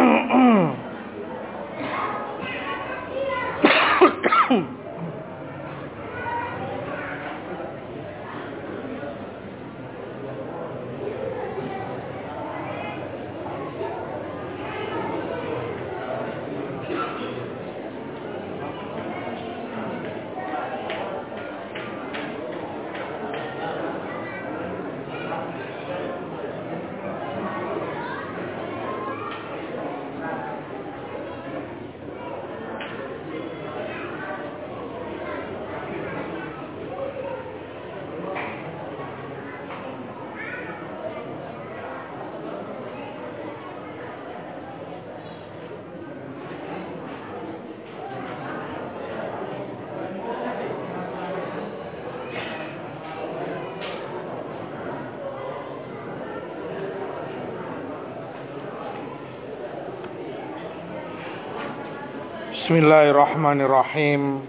Bismillahirrahmanirrahim.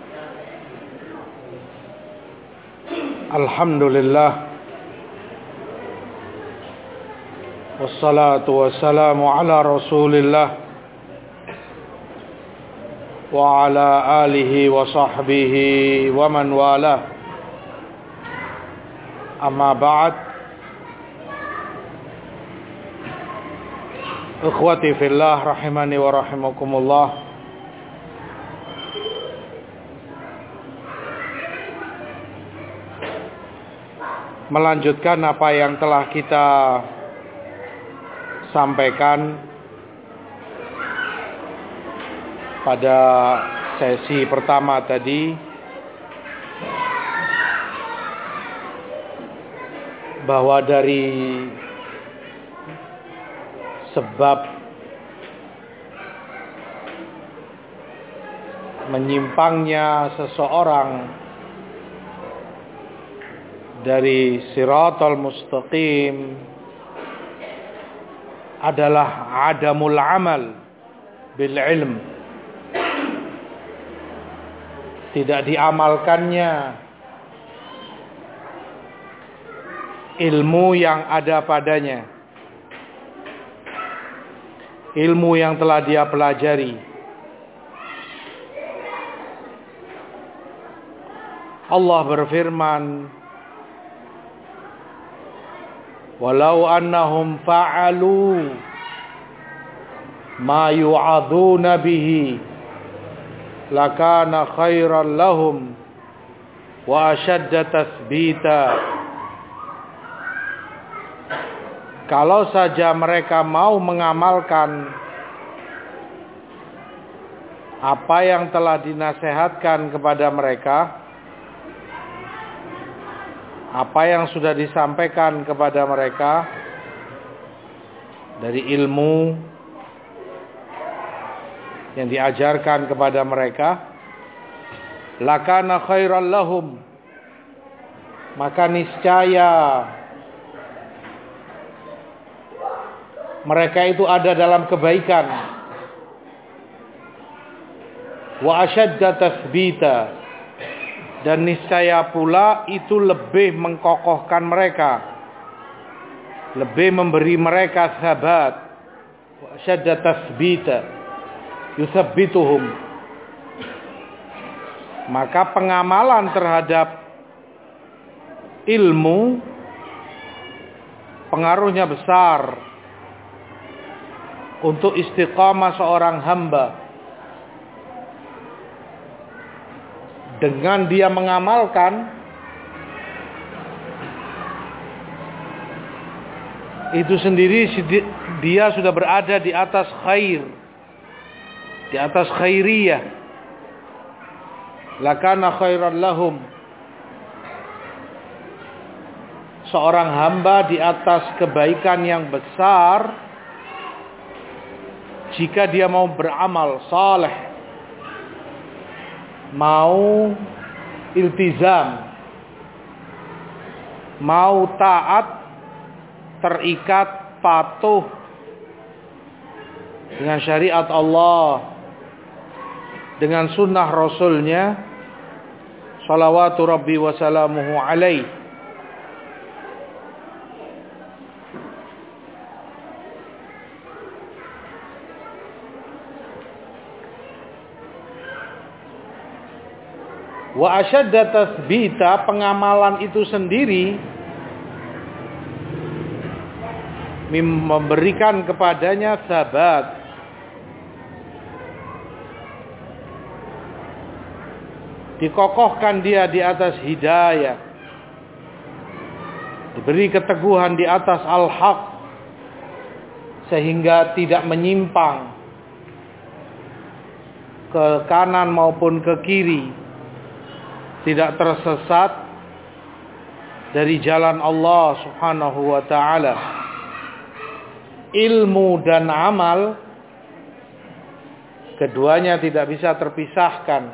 Alhamdulillah. Wassalatu wassalamu ala Rasulillah wa ala alihi wa sahbihi wa man wala. Amma ba'd. Ikhwati fillah rahimani wa rahimakumullah. Melanjutkan apa yang telah kita sampaikan pada sesi pertama tadi, bahwa dari sebab menyimpangnya seseorang dari siratal mustaqim adalah adamul amal bil ilm, tidak diamalkannya ilmu yang ada padanya, ilmu yang telah dia pelajari. Allah berfirman, walau annahum fa'alu ma yu'aduna bihi lakana khairan lahum wa ashadda tathbita. Kalau saja mereka mau mengamalkan apa yang telah dinasihatkan kepada mereka, apa yang sudah disampaikan kepada mereka dari ilmu yang diajarkan kepada mereka, lakana khairan lahum, maka niscaya mereka itu ada dalam kebaikan, wa ashadda tathbita, dan niscaya pula itu lebih mengkokohkan mereka, lebih memberi mereka sabat. Wa syadda tathbita yuthabbituhum, maka pengamalan terhadap ilmu pengaruhnya besar untuk istiqamah seorang hamba. Dengan dia mengamalkan, itu sendiri dia sudah berada di atas khair, di atas khairiyah. Lakana khairan lahum, seorang hamba di atas kebaikan yang besar jika dia mau beramal saleh, mau iltizam, mau taat, terikat, patuh dengan syariat Allah, dengan sunnah Rasulnya salawatu rabbi wa salamuhu alaih. Wa asyadda tathbita, pengamalan itu sendiri memberikan kepadanya sabat. Dikokohkan dia di atas hidayah. Diberi keteguhan di atas al-haq. Sehingga tidak menyimpang ke kanan maupun ke kiri. Tidak tersesat dari jalan Allah subhanahu wa ta'ala. Ilmu dan amal, keduanya tidak bisa terpisahkan.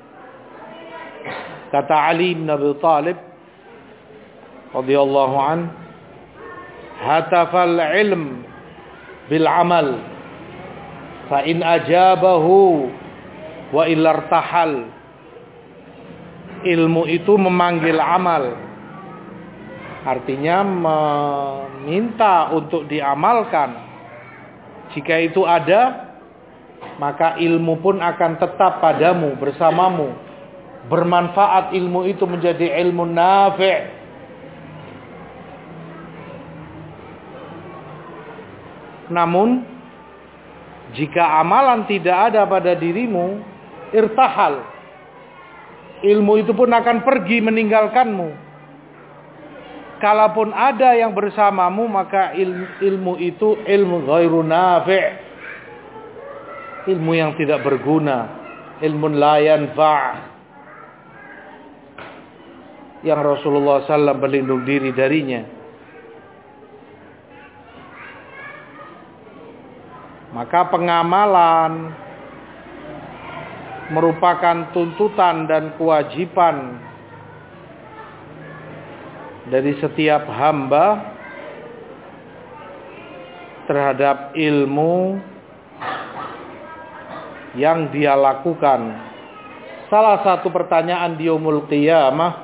Kata Ali bin Abi Thalib radhiyallahu an, hatafal ilm bil amal, fa in ajabahu wa illartahal. Ilmu itu memanggil amal, artinya meminta untuk diamalkan. Jika itu ada, maka ilmu pun akan tetap padamu, bersamamu. Bermanfaat ilmu itu menjadi ilmu nafi'. Namun jika amalan tidak ada pada dirimu, irtahal. Ilmu itu pun akan pergi meninggalkanmu. Kalaupun ada yang bersamamu, maka ilmu itu ilmu ghairu nafi'. Ilmu yang tidak berguna. Ilmu la yanfa'. Yang Rasulullah SAW berlindung diri darinya. Maka pengamalan merupakan tuntutan dan kewajiban dari setiap hamba terhadap ilmu yang dia lakukan. Salah satu pertanyaan di yaumul qiyamah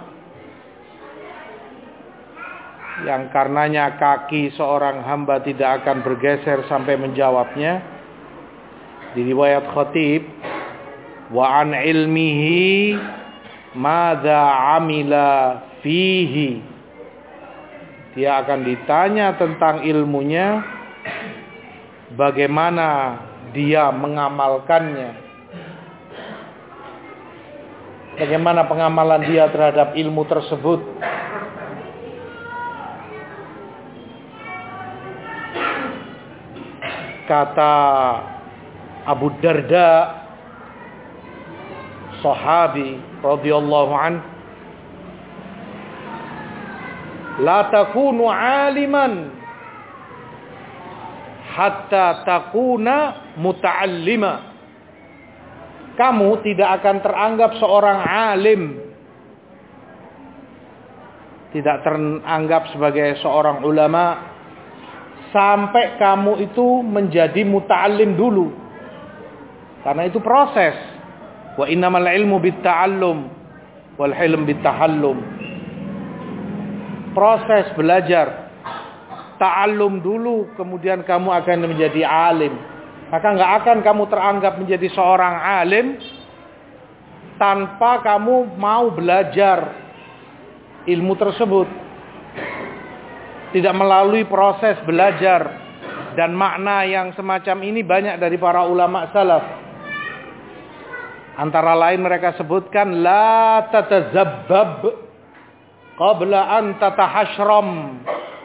yang karenanya kaki seorang hamba tidak akan bergeser sampai menjawabnya, di riwayat Khatib, wa an ilmihi madza amila fihi. Dia akan ditanya tentang ilmunya, bagaimana dia mengamalkannya, bagaimana pengamalan dia terhadap ilmu tersebut. Kata Abu Darda, sahabi radhiyallahu an, la takunu aliman hatta takuna muta'allima. Kamu tidak akan teranggap seorang alim, tidak teranggap sebagai seorang ulama, sampai kamu itu menjadi muta'allim dulu. Karena itu proses. Wa innamal ilmu bitta'allum wal hilm bittahallum. Proses belajar, ta'allum dulu, kemudian kamu akan menjadi alim. Maka enggak akan kamu teranggap menjadi seorang alim tanpa kamu mau belajar ilmu tersebut. Tidak melalui proses belajar. Dan makna yang semacam ini banyak dari para ulama salaf. Antara lain mereka sebutkan, la tatazabbab qabla an tatahashram.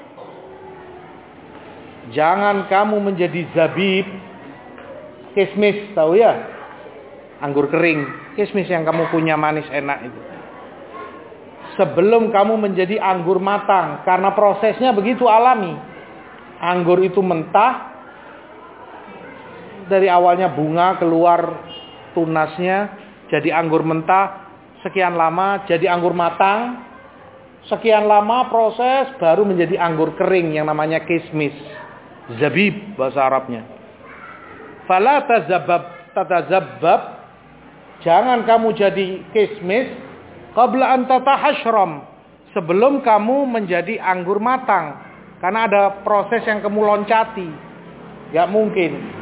Jangan kamu menjadi zabib, kismis, tahu ya? Anggur kering, kismis yang kamu punya manis enak itu. Sebelum kamu menjadi anggur matang, karena prosesnya begitu alami. Anggur itu mentah, dari awalnya bunga keluar tunasnya jadi anggur mentah, sekian lama jadi anggur matang, sekian lama proses baru menjadi anggur kering yang namanya kismis, zabib bahasa Arabnya. Fala tatazabbab, jangan kamu jadi kismis qabla an tatahashram, sebelum kamu menjadi anggur matang, karena ada proses yang kamu loncati. Gak mungkin.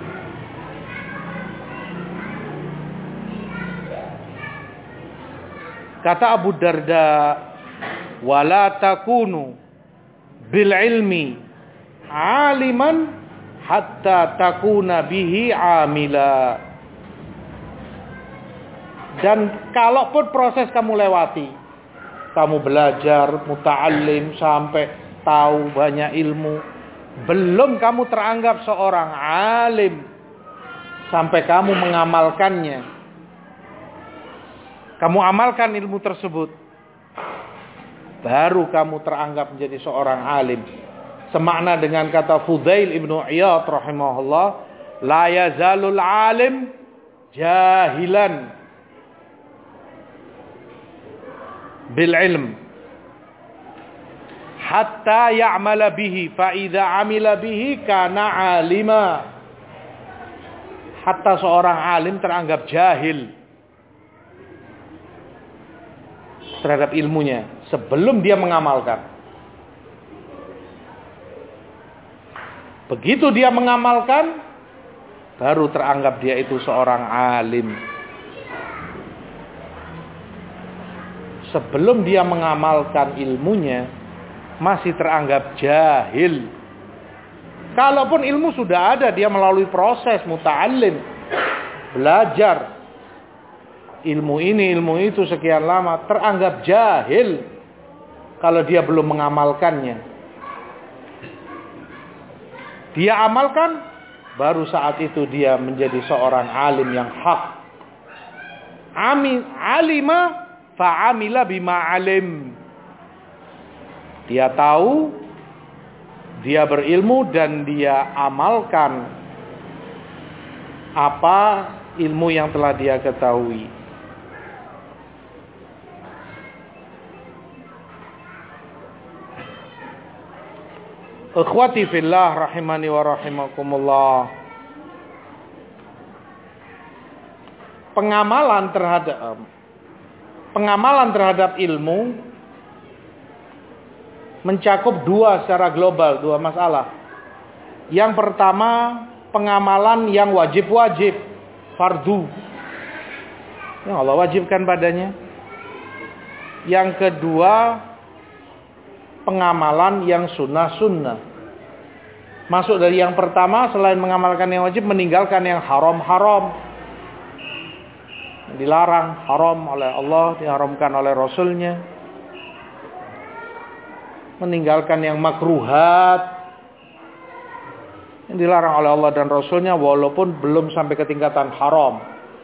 Kata Abu Darda, wala takunu bil ilmi aliman hatta takuna bihi amila. Dan kalaupun proses kamu lewati, kamu belajar muta'allim sampai tahu banyak ilmu, belum kamu teranggap seorang alim sampai kamu mengamalkannya, kamu amalkan ilmu tersebut, baru kamu teranggap menjadi seorang alim. Semakna dengan kata Fudail ibnu Iyad rahimahullah, la yazalul alim jahilan bil ilm hatta ya'mala bihi, fa idza amila bihi kana alima. Hatta seorang alim teranggap jahil terhadap ilmunya sebelum dia mengamalkan. Begitu dia mengamalkan, baru teranggap dia itu seorang alim. Sebelum dia mengamalkan ilmunya, masih teranggap jahil. Kalaupun ilmu sudah ada, dia melalui proses muta'allim, belajar ilmu ini, ilmu itu sekian lama, teranggap jahil kalau dia belum mengamalkannya. Dia amalkan, baru saat itu dia menjadi seorang alim yang hak. Alima fa'amila bima alim. Dia tahu, dia berilmu dan dia amalkan apa ilmu yang telah dia ketahui. Ikhwati fillah rahimani wa rahimakumullah. Pengamalan terhadap ilmu mencakup dua secara global, dua masalah. Yang pertama, pengamalan yang wajib-wajib, fardu, yang Allah wajibkan padanya. Yang kedua, pengamalan yang sunnah-sunnah. Masuk dari yang pertama, selain mengamalkan yang wajib, meninggalkan yang haram-haram. Dilarang, haram oleh Allah, diharamkan oleh Rasulnya. Meninggalkan yang makruhat, yang dilarang oleh Allah dan Rasulnya, walaupun belum sampai ke tingkatan haram.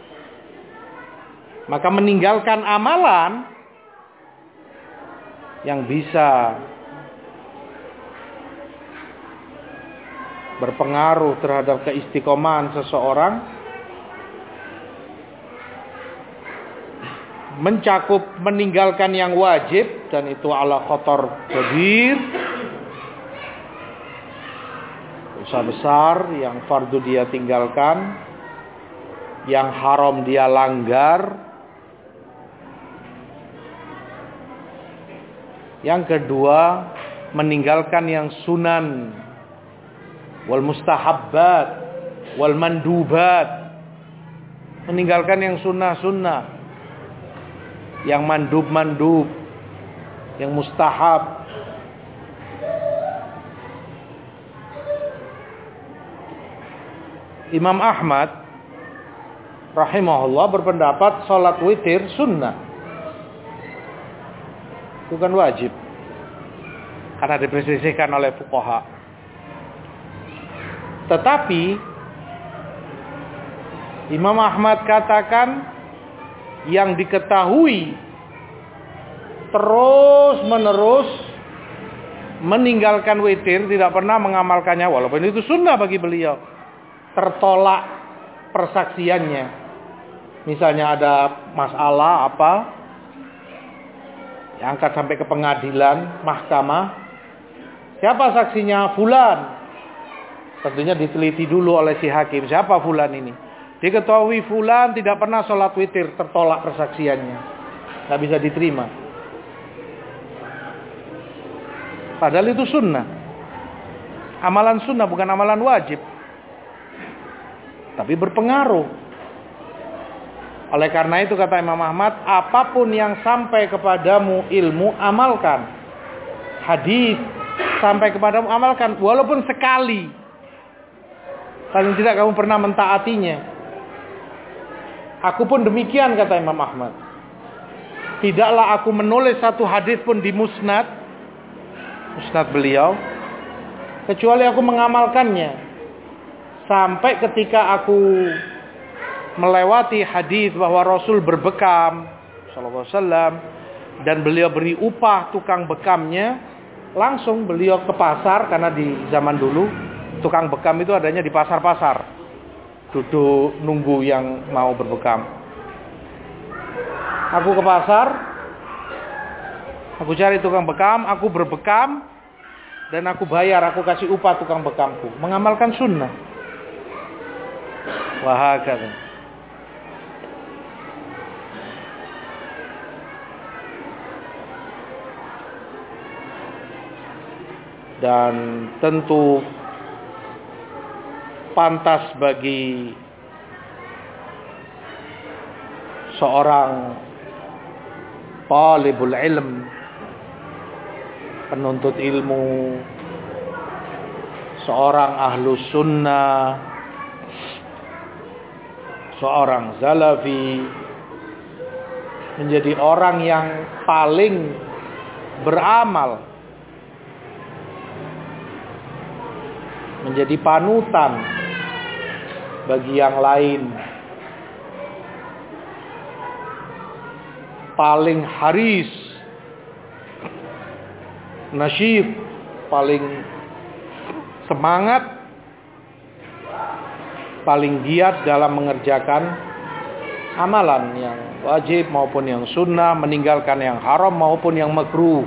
Maka meninggalkan amalan yang bisa berpengaruh terhadap keistiqomahan seseorang, mencakup meninggalkan yang wajib, dan itu ala khotor kabir, dosa besar yang fardu dia tinggalkan, yang haram dia langgar. Yang kedua, meninggalkan yang sunan wal mustahabbat wal mandubat. Meninggalkan yang sunnah-sunnah, yang mandub-mandub, yang mustahab. Imam Ahmad rahimahullah berpendapat salat witir sunnah, bukan wajib, karena diperselisihkan oleh fuqaha. Tetapi Imam Ahmad katakan yang diketahui terus menerus meninggalkan witir, tidak pernah mengamalkannya, walaupun itu sunnah bagi beliau, tertolak persaksiannya. Misalnya ada masalah apa, angkat sampai ke pengadilan, mahkamah. Siapa saksinya? Fulan. Tentunya diteliti dulu oleh si hakim, siapa fulan ini. Diketahui fulan tidak pernah sholat witir, tertolak persaksiannya, nggak bisa diterima. Padahal itu sunnah, amalan sunnah, bukan amalan wajib, tapi berpengaruh. Oleh karena itu kata Imam Ahmad, apapun yang sampai kepadamu ilmu, amalkan. Hadis sampai kepadamu, amalkan. Walaupun sekali. Paling tidak kamu pernah mentaatinya. Aku pun demikian kata Imam Ahmad. Tidaklah aku menulis satu hadis pun di musnad beliau, kecuali aku mengamalkannya. Sampai ketika aku melewati hadis bahwa Rasul berbekam sallallahu alaihi wasallam dan beliau beri upah tukang bekamnya, langsung beliau ke pasar, karena di zaman dulu tukang bekam itu adanya di pasar-pasar, duduk nunggu yang mau berbekam. Aku ke pasar, aku cari tukang bekam, aku berbekam, dan aku bayar, aku kasih upah tukang bekamku, mengamalkan sunnah. Wahakata. Dan tentu pantas bagi seorang talibul ilm, penuntut ilmu, seorang ahlus sunnah, seorang salafi, menjadi orang yang paling beramal, menjadi panutan bagi yang lain, paling haris, nasyid, paling semangat, paling giat dalam mengerjakan amalan yang wajib maupun yang sunnah, meninggalkan yang haram maupun yang makruh.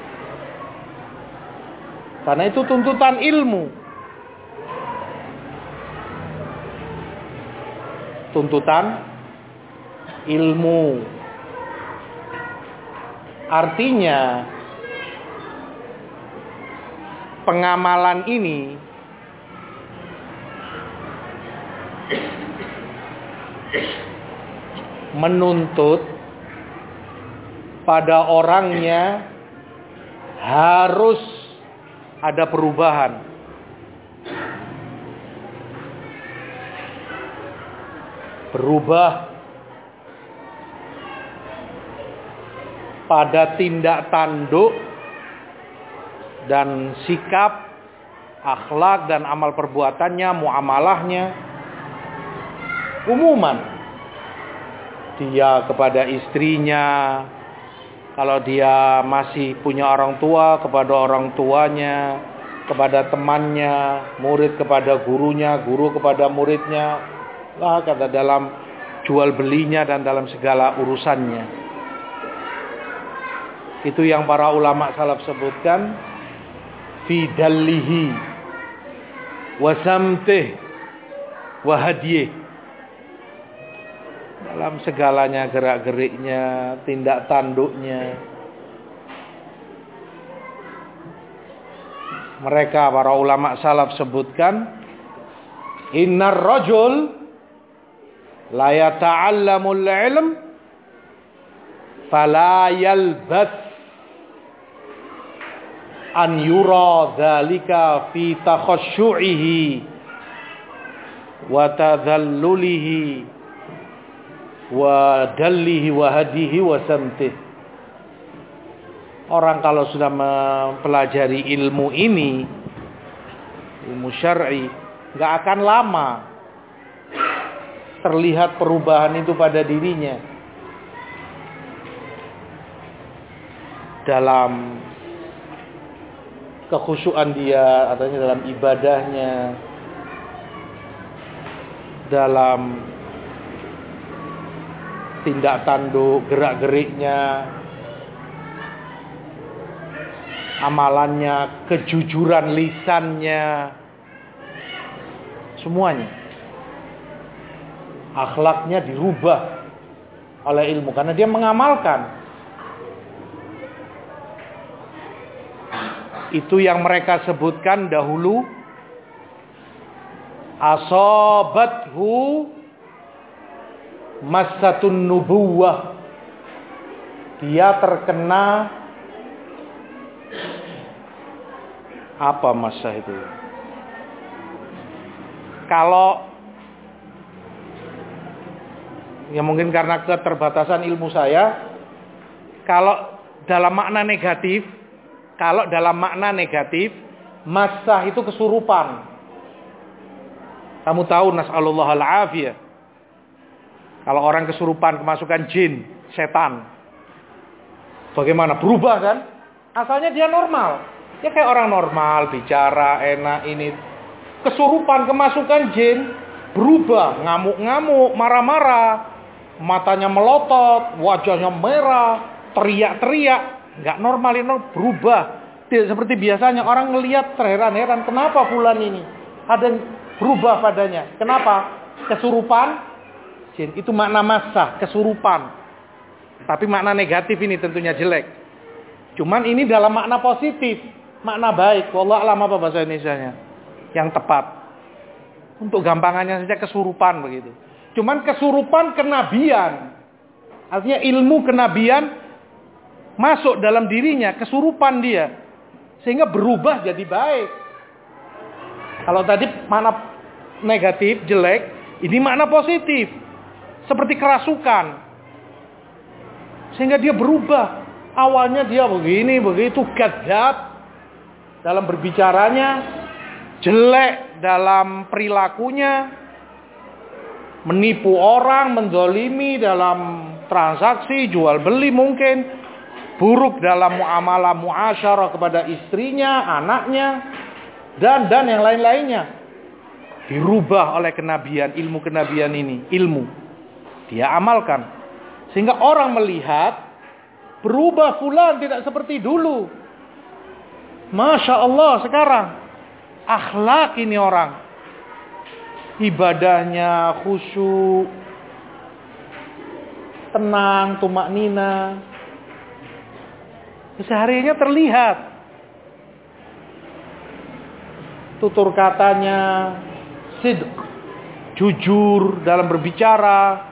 Karena itu tuntutan ilmu. Tuntutan ilmu. Artinya pengamalan ini menuntut pada orangnya harus ada perubahan. Berubah pada tindak tanduk dan sikap, akhlak dan amal perbuatannya, muamalahnya, umuman. Dia kepada istrinya, kalau dia masih punya orang tua, kepada orang tuanya, kepada temannya, murid kepada gurunya, guru kepada muridnya, kata dalam jual belinya dan dalam segala urusannya. Itu yang para ulama salaf sebutkan, fi dallihi wa samtih wa hadiyih. Dalam segalanya, gerak-geriknya, tindak tanduknya. Mereka para ulama salaf sebutkan, innar rajul la yata'allamul ilm fala yalbas an yura dzalika fi takhasyu'ihi wa tadhallulihi wa dallihi wa hadihi wa samtih. Orang kalau sudah mempelajari ilmu ini, ilmu syar'i, enggak akan lama terlihat perubahan itu pada dirinya. Dalam kekhusyuan dia, artinya dalam ibadahnya, dalam tindak tanduk, gerak-geriknya, amalannya, kejujuran lisannya, semuanya. Akhlaknya dirubah oleh ilmu karena dia mengamalkan. Itu yang mereka sebutkan dahulu, asabathu Massatun nubuwah. Dia terkena apa masa itu? Kalau ya mungkin karena keterbatasan ilmu saya, kalau dalam makna negatif, masa itu kesurupan. Kamu tahu, nas'alullah al-afiyah. Kalau orang kesurupan, kemasukan jin, setan. Bagaimana? Berubah kan? Asalnya dia normal. Ya kayak orang normal, bicara, enak, ini. Kesurupan, kemasukan jin, berubah. Ngamuk-ngamuk, marah-marah. Matanya melotot, wajahnya merah, teriak-teriak. Nggak normal, ini berubah. Tidak seperti biasanya. Orang ngelihat terheran-heran. Kenapa fulan ini? Ada yang berubah padanya. Kenapa? Kesurupan. Jin. Itu makna masa, kesurupan. Tapi makna negatif ini tentunya jelek. Cuman ini dalam makna positif, makna baik. Wallah alam apa bahasa Indonesianya yang tepat. Untuk gampangannya saja kesurupan begitu. Cuman kesurupan kenabian. Artinya ilmu kenabian masuk dalam dirinya, kesurupan dia. Sehingga berubah jadi baik. Kalau tadi makna negatif, jelek, ini makna positif. Seperti kerasukan. Sehingga dia berubah. Awalnya dia begini, begitu, gagap dalam berbicaranya, jelek dalam perilakunya, menipu orang, menzalimi dalam transaksi, jual beli mungkin, buruk dalam muamalah muasyarah kepada istrinya, anaknya, dan yang lain-lainnya. Dirubah oleh kenabian, ilmu kenabian ini, ilmu. Dia amalkan. Sehingga orang melihat berubah fulan tidak seperti dulu. Masya Allah sekarang. Akhlak ini orang. Ibadahnya khusyuk. Tenang, tumak nina. Seharinya terlihat. Tutur katanya sidq, jujur dalam berbicara.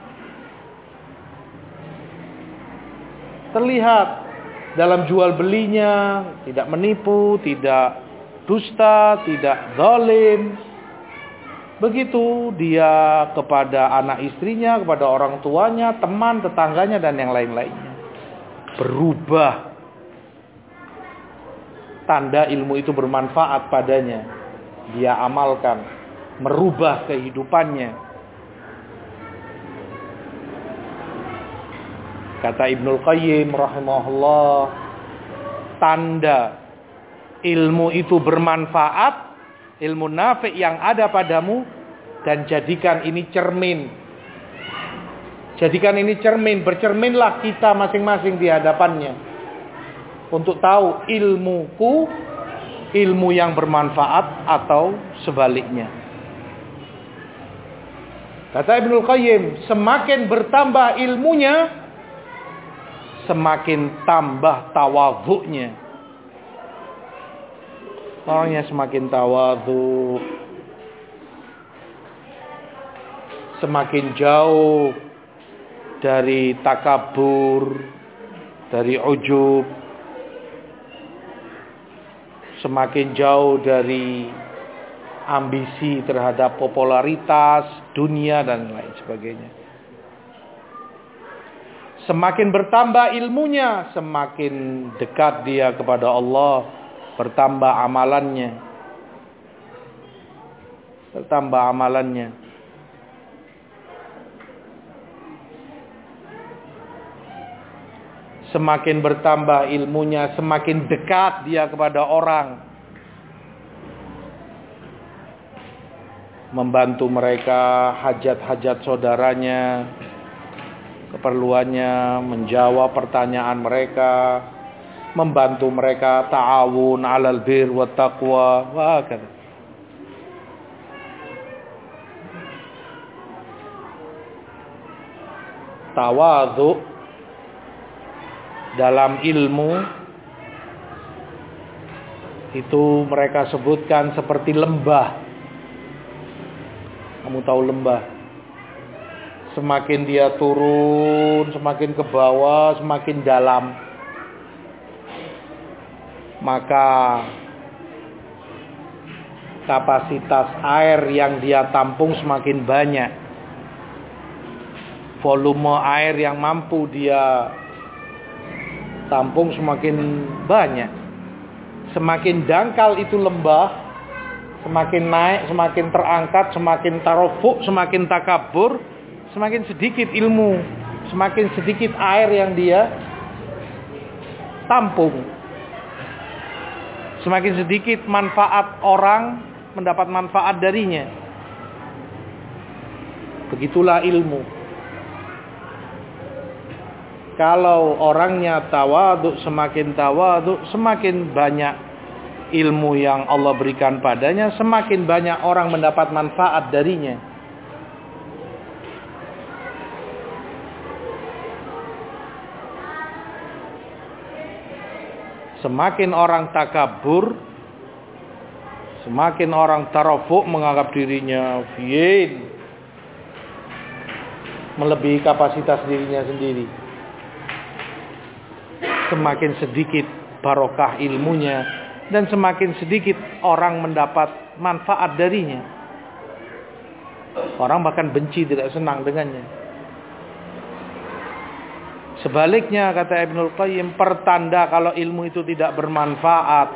Terlihat dalam jual belinya, tidak menipu, tidak dusta, tidak zalim. Begitu dia kepada anak istrinya, kepada orang tuanya, teman, tetangganya, dan yang lain-lainnya. Berubah. Tanda ilmu itu bermanfaat padanya. Dia amalkan. Merubah kehidupannya. Kata Ibnul Qayyim rahimahullah, tanda ilmu itu bermanfaat, ilmu nafi' yang ada padamu, dan jadikan ini cermin. Jadikan ini cermin, bercerminlah kita masing-masing di hadapannya. Untuk tahu ilmuku, ilmu yang bermanfaat atau sebaliknya. Kata Ibnul Qayyim, semakin bertambah ilmunya, semakin tambah tawadhu'nya. Orangnya semakin tawadhu, semakin jauh dari takabur, dari ujub, semakin jauh dari ambisi terhadap popularitas, dunia, dan lain sebagainya. Semakin bertambah ilmunya, semakin dekat dia kepada Allah, bertambah amalannya. Bertambah amalannya. Semakin bertambah ilmunya, semakin dekat dia kepada orang. Membantu mereka hajat-hajat saudaranya, keperluannya, menjawab pertanyaan mereka, membantu mereka ta'awun 'alal bir wa taqwa, wa hakadha. Tawadhu dalam ilmu itu mereka sebutkan seperti lembah. Kamu tahu lembah? Semakin dia turun, semakin ke bawah, semakin dalam. Maka kapasitas air yang dia tampung semakin banyak. Volume air yang mampu dia tampung semakin banyak. Semakin dangkal itu lembah, semakin naik, semakin terangkat, semakin tarofuk, semakin takabur, semakin sedikit ilmu, semakin sedikit air yang dia tampung. Semakin sedikit manfaat orang mendapat manfaat darinya. Begitulah ilmu. Kalau orangnya tawadhu, semakin banyak ilmu yang Allah berikan padanya, semakin banyak orang mendapat manfaat darinya. Semakin orang takabur, semakin orang tarafuk, menganggap dirinya melebihi kapasitas dirinya sendiri, semakin sedikit barokah ilmunya dan semakin sedikit orang mendapat manfaat darinya. Orang bahkan benci, tidak senang dengannya. Sebaliknya, kata Ibnul Qayyim, pertanda kalau ilmu itu tidak bermanfaat,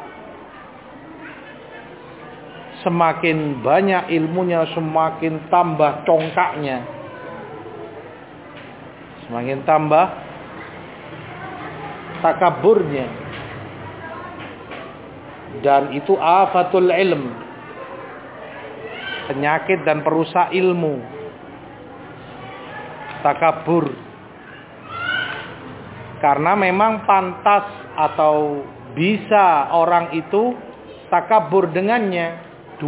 semakin banyak ilmunya, semakin tambah congkaknya, semakin tambah takaburnya. Dan itu afatul ilm, penyakit dan perusak ilmu, takabur. Karena memang pantas atau bisa orang itu takabur dengannya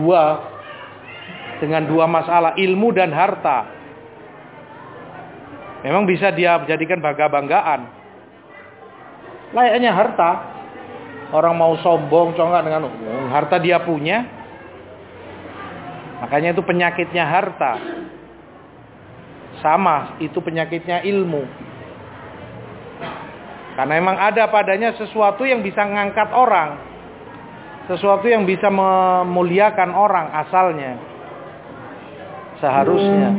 dengan dua masalah, ilmu dan harta. Memang bisa dia jadikan bangga-banggaan. Layaknya harta. Orang mau sombong, congkak dengan harta dia punya. Makanya itu penyakitnya harta. Sama, itu penyakitnya ilmu. Karena memang ada padanya sesuatu yang bisa mengangkat orang, sesuatu yang bisa memuliakan orang asalnya, seharusnya.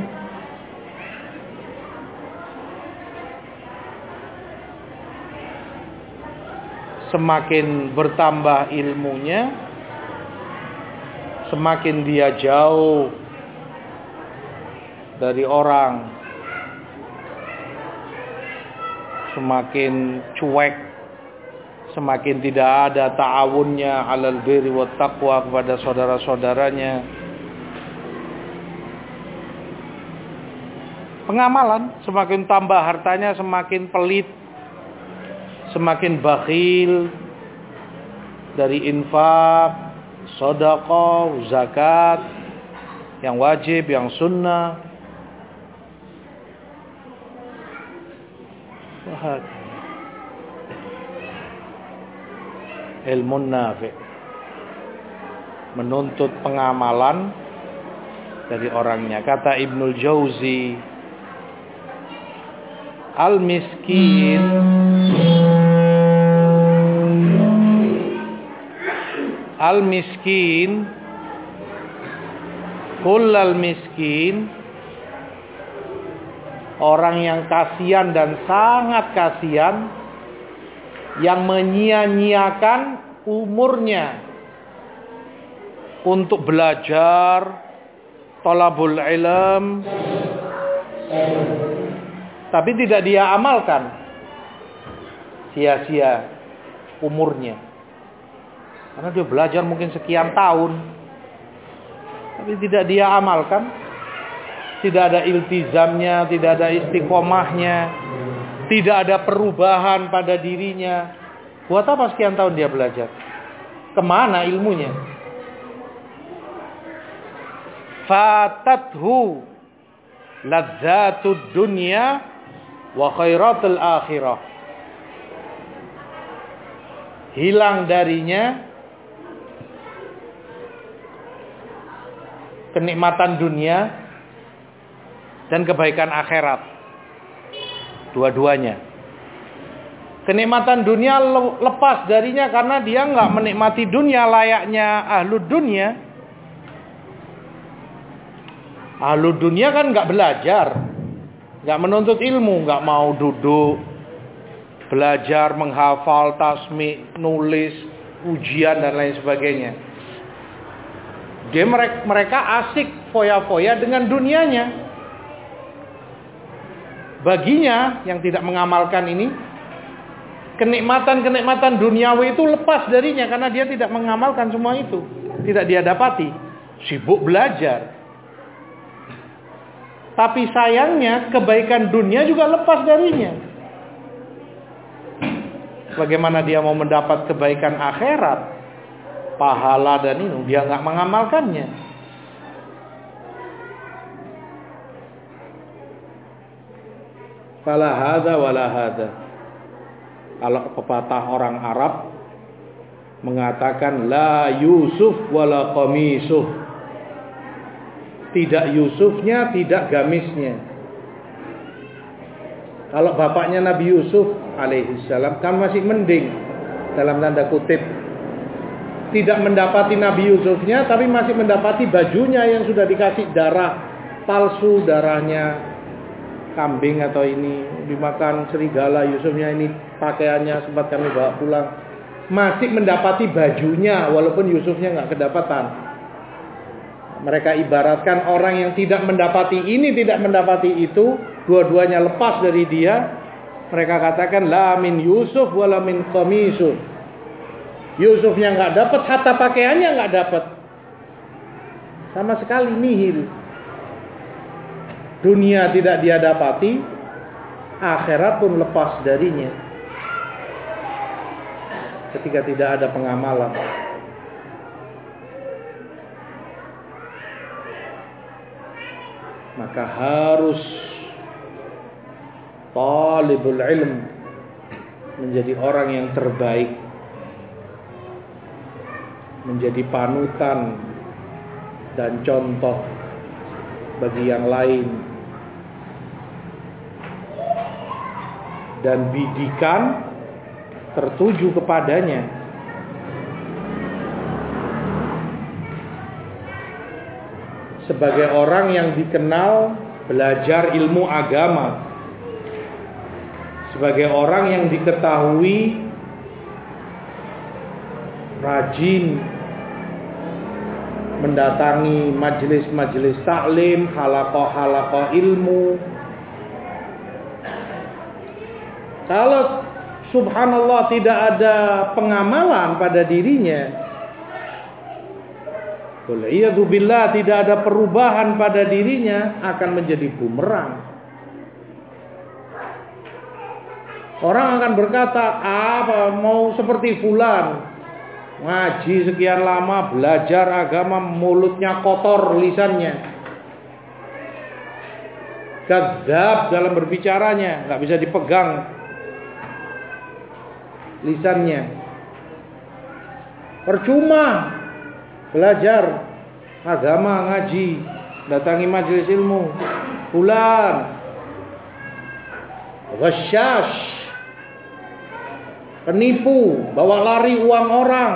Semakin bertambah ilmunya, semakin dia jauh dari orang, semakin cuek, semakin tidak ada ta'awunnya 'alal birri wat taqwa kepada saudara-saudaranya. Pengamalan, semakin tambah hartanya semakin pelit, semakin bakhil dari infak, sedekah, zakat yang wajib, yang sunnah. Ilmu nafi', menuntut pengamalan dari orangnya. Kata Ibnul Jauzi, al-miskin kullal miskin, orang yang kasihan dan sangat kasihan, yang menyia-nyiakan umurnya untuk belajar, thalabul ilm, tapi tidak dia amalkan, sia-sia umurnya. Karena dia belajar mungkin sekian tahun, tapi tidak dia amalkan. Tidak ada iltizamnya, tidak ada istiqomahnya, tidak ada perubahan pada dirinya. Buat apa sekian tahun dia belajar? Kemana ilmunya? Fatathu ladzatud dunya wa khairatul akhirah. Hilang darinya kenikmatan dunia dan kebaikan akhirat. Dua-duanya. Kenikmatan dunia lepas darinya karena dia nggak menikmati dunia layaknya ahlud dunia. Ahlud dunia kan nggak belajar, nggak menuntut ilmu, nggak mau duduk, belajar, menghafal, tasmi, nulis, ujian dan lain sebagainya. Dia mereka asik foya-foya dengan dunianya. Baginya yang tidak mengamalkan ini, kenikmatan-kenikmatan duniawi itu lepas darinya karena dia tidak mengamalkan semua itu. Tidak dia dapati. Sibuk belajar. Tapi sayangnya kebaikan dunia juga lepas darinya. Bagaimana dia mau mendapat kebaikan akhirat, pahala dan itu, dia nggak mengamalkannya. Fala hadza wala hadza. Kalau pepatah orang Arab mengatakan la Yusuf wala qamisuh. Tidak Yusufnya, tidak gamisnya. Kalau bapaknya Nabi Yusuf alaihissalam kan masih mending, dalam tanda kutip. Tidak mendapati Nabi Yusufnya, tapi masih mendapati bajunya yang sudah dikasih darah palsu, darahnya kambing atau ini dimakan serigala. Yusufnya ini pakaiannya sempat kami bawa pulang, masih mendapati bajunya walaupun Yusufnya nggak kedapatan. Mereka ibaratkan orang yang tidak mendapati ini, tidak mendapati itu, dua-duanya lepas dari dia. Mereka katakan la min Yusuf wala min qamisuh. Yusufnya nggak dapat, hatta pakaiannya nggak dapat, sama sekali nihil. Dunia tidak dia dapati, akhirat pun lepas darinya ketika tidak ada pengamalan. Maka harus talibul ilm menjadi orang yang terbaik, menjadi panutan dan contoh bagi yang lain, dan bidikan tertuju kepadanya. Sebagai orang yang dikenal belajar ilmu agama, sebagai orang yang diketahui rajin mendatangi majelis-majelis taklim, halaqah-halaqah ilmu. Kalau subhanallah tidak ada pengamalan pada dirinya, wal'iyadzubillah, tidak ada perubahan pada dirinya, akan menjadi bumerang. Orang akan berkata, apa mau seperti fulan, ngaji sekian lama, belajar agama, mulutnya kotor, lisannya gadzab dalam berbicaranya, nggak bisa dipegang lisannya. Percuma belajar agama, ngaji, datangi majelis ilmu. Fulan ghasyash, penipu, bawa lari uang orang.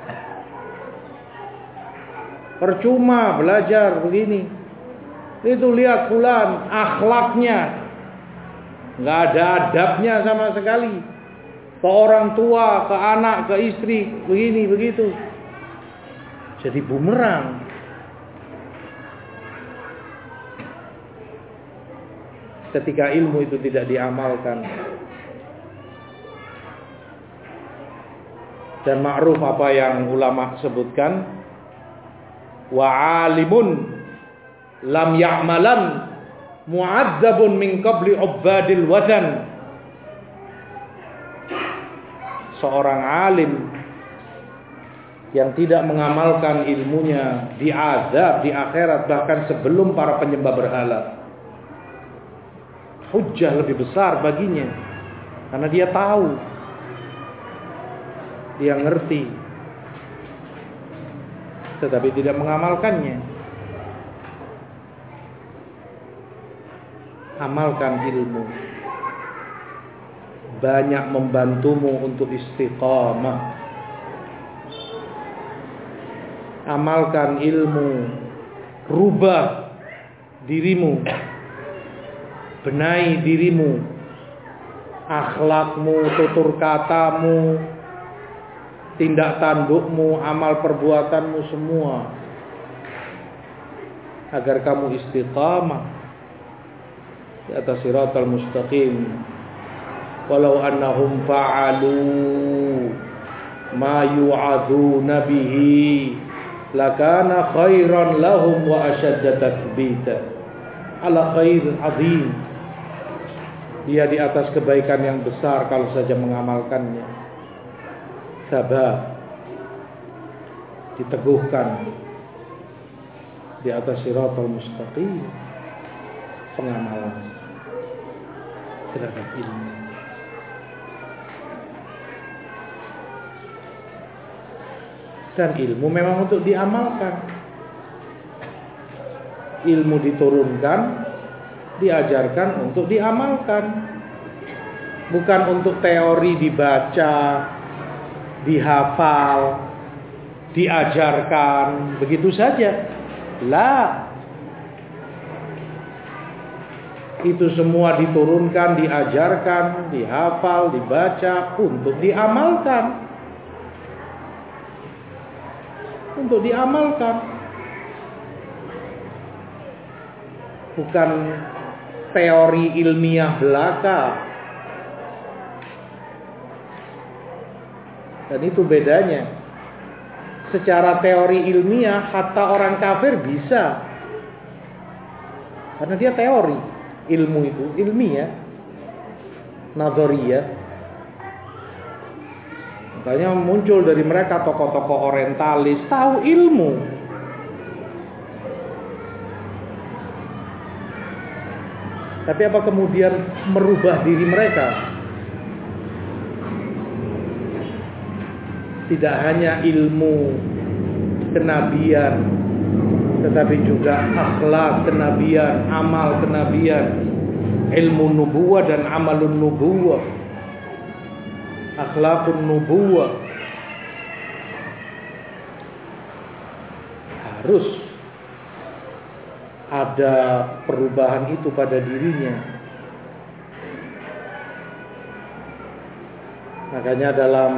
Percuma belajar begini. Itu lihat fulan, akhlaknya nggak ada adabnya sama sekali. Ke orang tua, ke anak, ke istri, begini begitu. Jadi bumerang. Ketika ilmu itu tidak diamalkan. Dan ma'ruf apa yang ulama sebutkan, wa alimun lam ya'malan mu'adzabun min qabli ubbadil wadan. Seorang alim yang tidak mengamalkan ilmunya diazab di akhirat, bahkan sebelum para penyembah berhala. Hujjah lebih besar baginya, karena dia tahu, dia ngerti, tetapi tidak mengamalkannya. Amalkan ilmu. Banyak membantumu untuk istiqamah. Amalkan ilmu. Rubah dirimu. Benahi dirimu. Akhlakmu, tutur katamu, tindak tandukmu, amal perbuatanmu semua. Agar kamu istiqamah di atas siratal mustaqim. Walau annahum fa'alu ma yu'adzuna bihi lakana khairan lahum wa ashadda tathbita. Ala khair azim. Dia di atas kebaikan yang besar kalau saja mengamalkannya. Sabar, diteguhkan di atas siratal mustaqim. Pengamalan terhadap ilmu. Dan ilmu memang untuk diamalkan. Ilmu diturunkan, diajarkan untuk diamalkan. Bukan untuk teori dibaca, dihafal, diajarkan begitu saja. Lah. Itu semua diturunkan, diajarkan, dihafal, dibaca untuk diamalkan. Untuk diamalkan. Bukan teori ilmiah belaka. Dan itu bedanya. Secara teori ilmiah, hatta orang kafir bisa. Karena dia teori. Ilmu itu ilmiah, nadhariyah. Makanya muncul dari mereka tokoh-tokoh orientalis tahu ilmu. Tapi apa kemudian merubah diri mereka? Tidak hanya ilmu kenabian, tetapi juga akhlak kenabian, amal kenabian, ilmu nubuwah dan amalun nubuwah, akhlakun nubuwah. Harus ada perubahan itu pada dirinya. Makanya dalam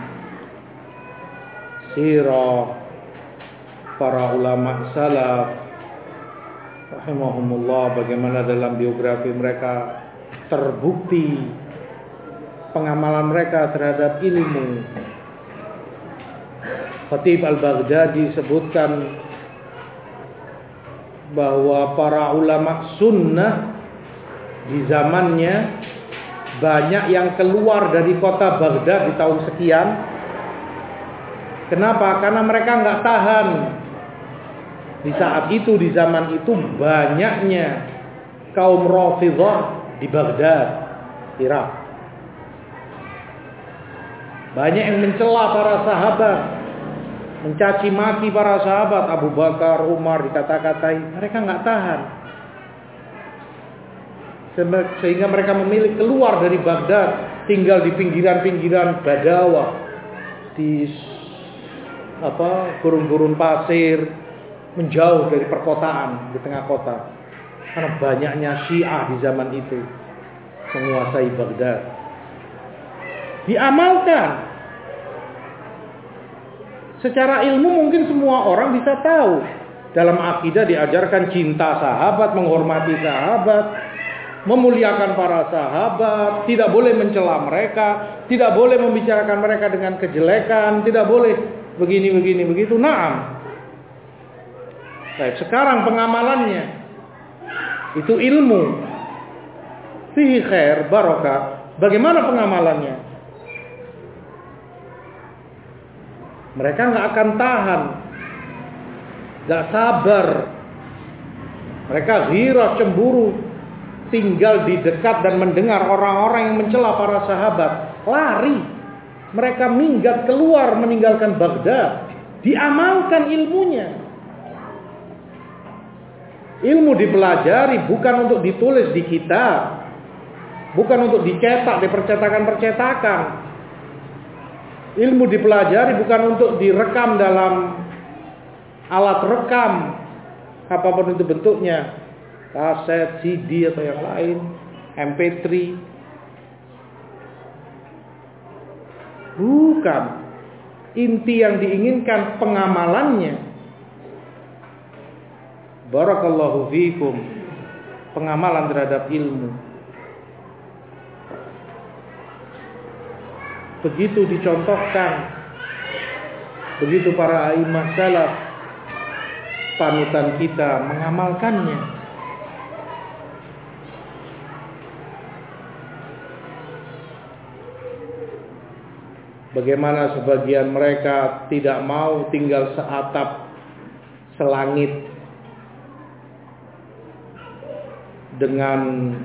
sirah para ulama salaf rahimahumullah, bagaimana dalam biografi mereka terbukti pengamalan mereka terhadap ilmu. Khatib Al-Baghdadi sebutkan bahwa para ulama sunnah di zamannya banyak yang keluar dari kota Baghdad di tahun sekian. Kenapa? Karena mereka nggak tahan. Di saat itu, di zaman itu banyaknya kaum Rafidhah di Baghdad, Irak. Banyak yang mencela para sahabat, mencaci maki para sahabat, Abu Bakar, Umar, dikata-katai. Mereka nggak tahan. Sehingga mereka memilih keluar dari Baghdad, tinggal di pinggiran-pinggiran Badawah, di gurun-gurun pasir, menjauh dari perkotaan, di tengah kota. Karena banyaknya Syiah di zaman itu menguasai Baghdad. Diamalkan. Secara ilmu mungkin semua orang bisa tahu. Dalam akidah diajarkan cinta sahabat, menghormati sahabat, memuliakan para sahabat, tidak boleh mencela mereka, tidak boleh membicarakan mereka dengan kejelekan, tidak boleh begini begitu. Naam. Baik, sekarang pengamalannya itu ilmu. Fihi khair barokah. Bagaimana pengamalannya? Mereka nggak akan tahan, nggak sabar. Mereka ghirah, cemburu, tinggal di dekat dan mendengar orang-orang yang mencela para sahabat. Lari. Mereka minggat keluar meninggalkan Baghdad. Diamalkan ilmunya. Ilmu dipelajari bukan untuk ditulis di kitab, bukan untuk dicetak di percetakan-percetakan. Ilmu dipelajari bukan untuk direkam dalam alat rekam, apapun itu bentuknya, kaset, CD atau yang lain, MP3. Bukan. Inti yang diinginkan pengamalannya. Barakallahu fiikum. Pengamalan terhadap ilmu. Begitu dicontohkan. Begitu para a'immah salaf, panutan kita mengamalkannya. Bagaimana sebagian mereka tidak mau tinggal seatap selangit dengan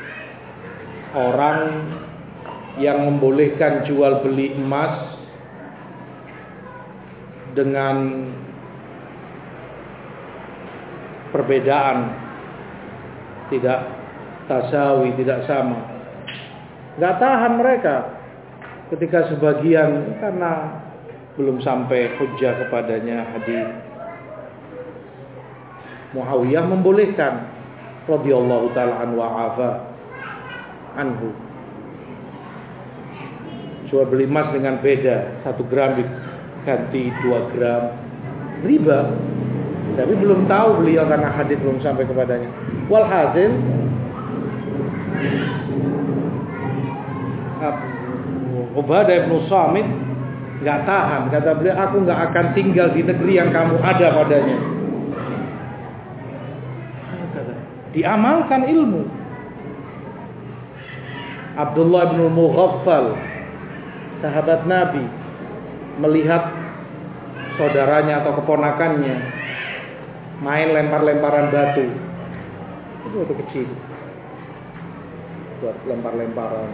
orang yang membolehkan jual beli emas dengan perbedaan, tidak tasawi, tidak sama. Gak tahan mereka ketika sebagian, karena belum sampai hujjah kepadanya hadis, Muawiyah membolehkan radhiyallahu ta'ala anhu wa afa anhu. Jual beli emas dengan beda, 1 gram diganti 2 gram, riba. Tapi belum tahu beliau karena hadis belum sampai kepadanya. Walhasil Ubadah bin Samit nggak tahan, kata beliau, aku nggak akan tinggal di negeri yang kamu ada padanya. Diamalkan ilmu. Abdullah bin Mughaffal, sahabat Nabi, melihat saudaranya atau keponakannya main lempar-lemparan batu. Itu waktu kecil, buat lempar-lemparan.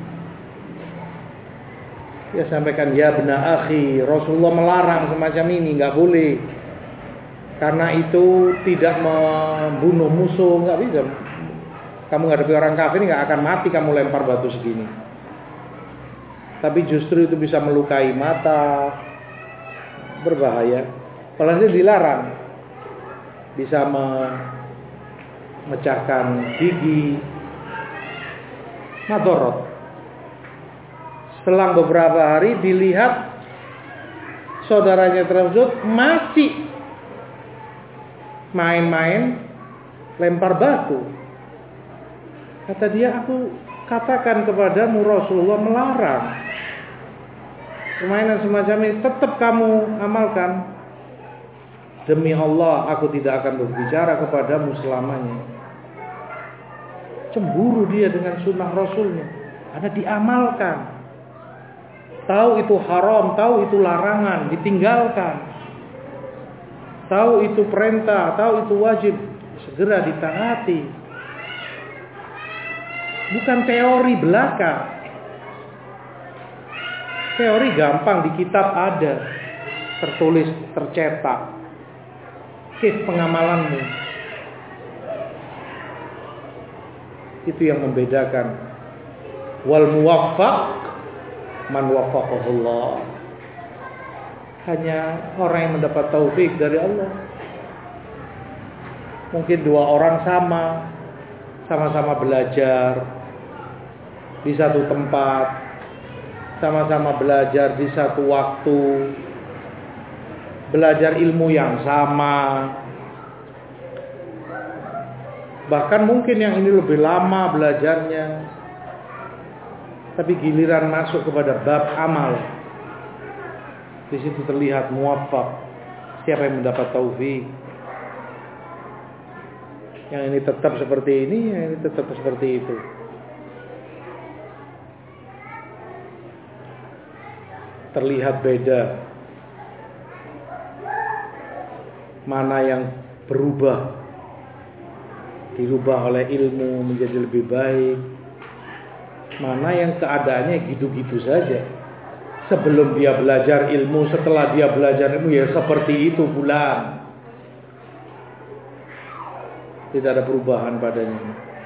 Dia sampaikan, ya bena akhi, Rasulullah melarang semacam ini, nggak boleh. Karena itu tidak membunuh musuh, nggak bisa. Kamu ngadepi orang kafir nggak akan mati kamu lempar batu segini. Tapi justru itu bisa melukai mata, berbahaya. Kalau dilarang, bisa memecahkan gigi, madorot. Selang beberapa hari dilihat saudaranya tersebut masih main-main lempar batu. Kata dia, aku katakan kepadamu Rasulullah melarang permainan semacam ini, tetap kamu amalkan. Demi Allah, aku tidak akan berbicara kepadamu selamanya. Cemburu dia dengan sunnah Rasulnya, karena diamalkan. Tahu itu haram, tahu itu larangan, ditinggalkan. Tahu itu perintah, tahu itu wajib, segera ditaati. Bukan teori belaka. Teori gampang, di kitab ada, tertulis, tercetak. Kif pengamalanmu. Itu yang membedakan. Wal muwaffaq man waffaqahullah. Hanya orang yang mendapat taufik dari Allah. Mungkin 2 orang sama-sama belajar di satu tempat, sama-sama belajar di satu waktu, belajar ilmu yang sama. Bahkan mungkin yang ini lebih lama belajarnya, tapi giliran masuk kepada bab amal, di situ terlihat muwaffaq, siapa yang mendapat taufik. Yang ini tetap seperti ini, yang ini tetap seperti itu. Terlihat beda. Mana yang berubah, dirubah oleh ilmu menjadi lebih baik. Mana yang keadaannya gitu-gitu saja. Sebelum dia belajar ilmu, setelah dia belajar ilmu, ya seperti itu bulan. Tidak ada perubahan padanya.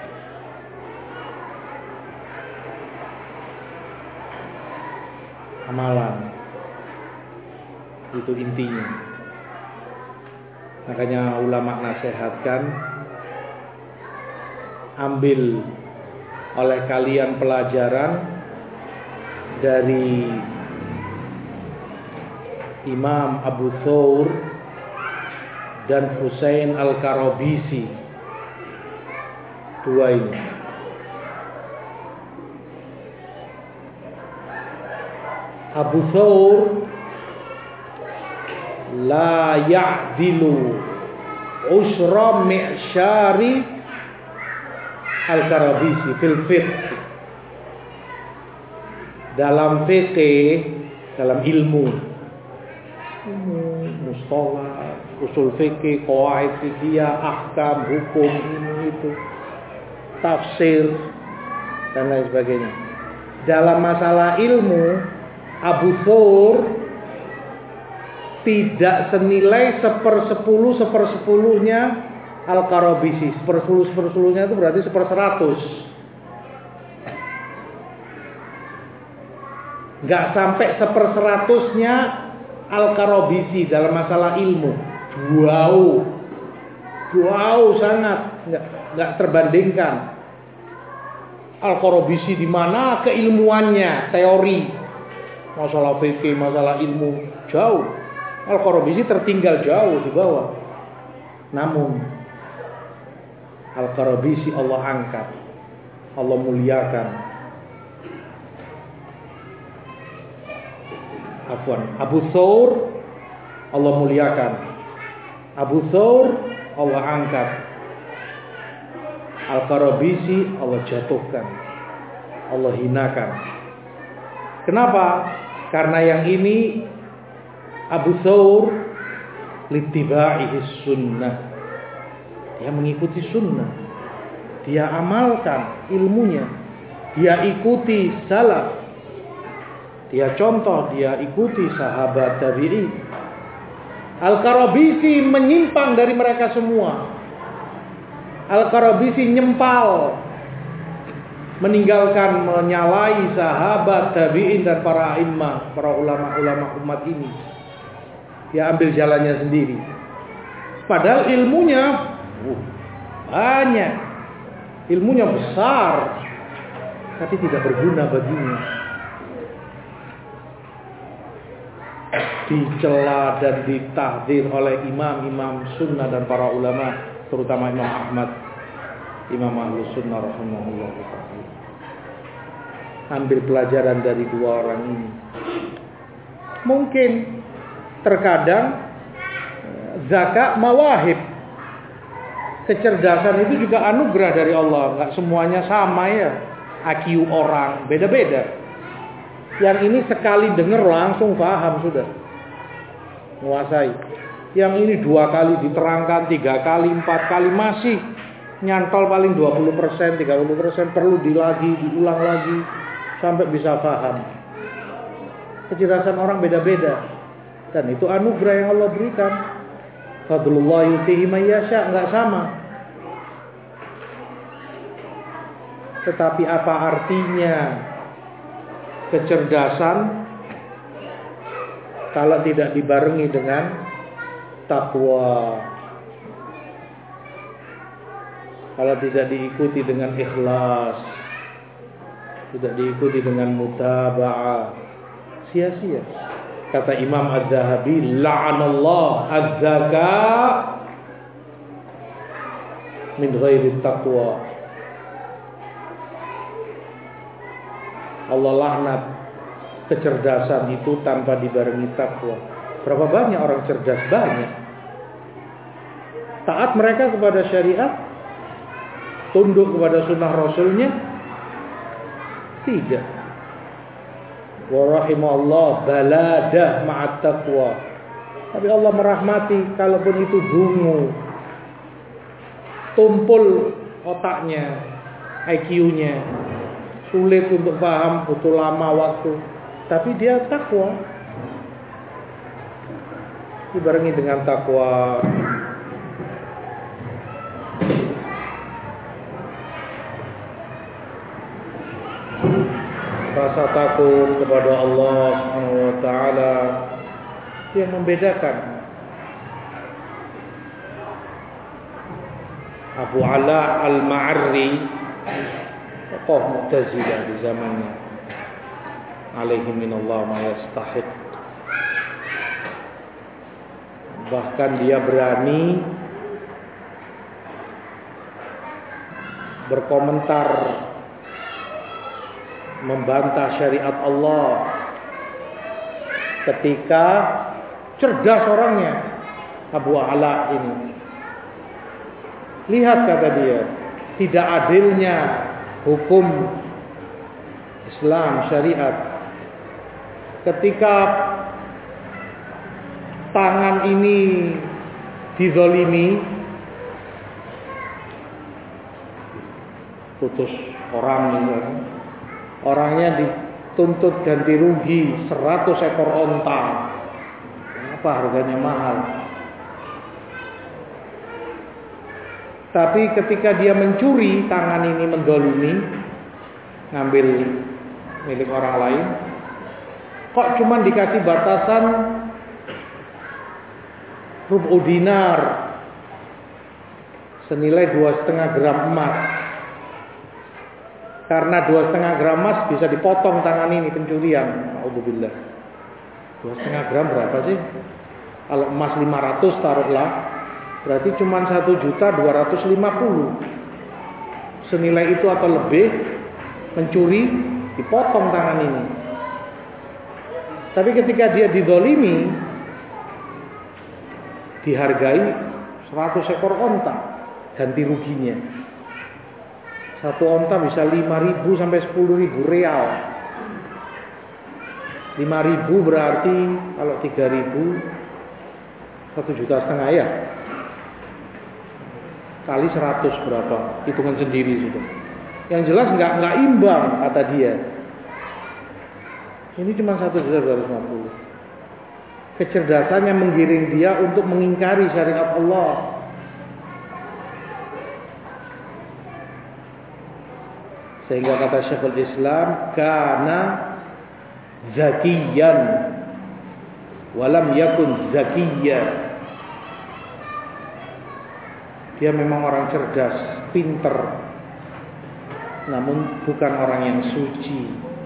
Amalan itu intinya. Makanya ulama nasihatkan, ambil oleh kalian pelajaran dari Imam Abu Thawr dan Husain Al-Karabisi. Dua ini. Abu Thawr la ya'dilu usra mi'syari Al-Karabisi fil fiqh. Dalam fikih, dalam ilmu mustalah, usul fikih, qawaid fikih, ahkam, hukum, ini itu, tafsir dan lain sebagainya. Dalam masalah ilmu, Abu Thawr tidak senilai 1/10 Al-Karabisi. 1/10 itu berarti 1/100. Nggak sampai 1/100 Al-Karabisi dalam masalah ilmu. Wow sangat nggak terbandingkan. Al-Karabisi di mana keilmuannya, teori, masalah fikih, masalah ilmu jauh. Al-Karabisi tertinggal jauh di bawah. Namun Al-Karabisi Allah angkat, Allah muliakan. Abu Thawr Allah muliakan, Abu Thawr Allah angkat, Al-Karabisi Allah jatuhkan, Allah hinakan. Kenapa? Karena yang ini Abu Thawr littiba'ihi sunnah, dia mengikuti sunnah, dia amalkan ilmunya, dia ikuti salaf, dia contoh, dia ikuti sahabat tabi'in. Al-Karabisi menyimpang dari mereka semua. Al-Karabisi nyempal, meninggalkan, menyalahi sahabat tabi'in dan para a'immah, para ulama-ulama umat ini. Dia ambil jalannya sendiri. Padahal ilmunya banyak, ilmunya besar, tapi tidak berguna baginya. Dicela dan ditahdir oleh imam-imam sunnah dan para ulama, terutama Imam Ahmad, Imam Ahlus Sunnah rahimahullah. Ambil pelajaran dari dua orang ini. Mungkin terkadang zakat mawahib, kecerdasan itu juga anugerah dari Allah. Nggak semuanya sama ya, IQ orang beda-beda. Yang ini sekali dengar langsung paham sudah, menguasai. Yang ini 2 kali diterangkan, 3 kali, 4 kali masih nyantol paling 20%, 30%, perlu diulang lagi sampai bisa paham. Kecerdasan orang beda-beda, dan itu anugerah yang Allah berikan. Fadlullah yutihi man yasha, enggak sama. Tetapi apa artinya kecerdasan kalau tidak dibarengi dengan takwa, kalau tidak diikuti dengan ikhlas, tidak diikuti dengan mutaba'ah, sia-sia. Kata Imam Az-Zahabi, la'anallah az-zaka min ghairi taqwa. Allah laknat kecerdasan itu tanpa dibarengi takwa. Berapa banyak orang cerdas? Banyak. Taat mereka kepada syariat, tunduk kepada sunnah Rasulnya? Tidak. Wa rahimallah baladah ma'at taqwa. Tapi Allah merahmati kalaupun itu dungu, tumpul otaknya, IQ-nya, sulit untuk paham, butuh lama waktu, tapi dia takwa, dibarengi dengan takwa. rasa takut kepada Allah Subhanahu wa taala yang membedakan. Abu Ala Al-Ma'arri, tokoh Mu'tazilah di zamannya, alaihi minallah ma yastahiq. Bahkan dia berani berkomentar membantah syariat Allah ketika cerdas orangnya Abu Ala ini. Lihat, kata dia, tidak adilnya hukum Islam syariat ketika tangan ini dizalimi, putus orang misalnya, orangnya dituntut ganti rugi 100 ekor onta. Apa harganya mahal? Tapi ketika dia mencuri, tangan ini mendolimi, ngambil milik orang lain, kok cuman dikasih batasan rubu dinar, senilai 2,5 gram emas. Karena 2,5 gram emas bisa dipotong tangan ini pencurian. Alhamdulillah. 2,5 gram berapa sih? Kalau emas 500 taruhlah, berarti cuma 1.250.000. Senilai itu atau lebih, mencuri, dipotong tangan ini. Tapi ketika dia dizalimi, dihargai 100 ekor onta ganti ruginya. Satu onta bisa 5.000 sampai 10.000 real. 5.000 berarti kalau 3.000 1,5 juta ya. Kali 100 berapa? Hitungan sendiri sudah. Yang jelas nggak imbang kata dia. Ini cuma 1.250. Kecerdasannya menggiring dia untuk mengingkari syariat Allah. Sehingga kata Syekhul Islam, kana zakiyan walam yakun zakiyya. Dia memang orang cerdas, pinter, namun bukan orang yang suci.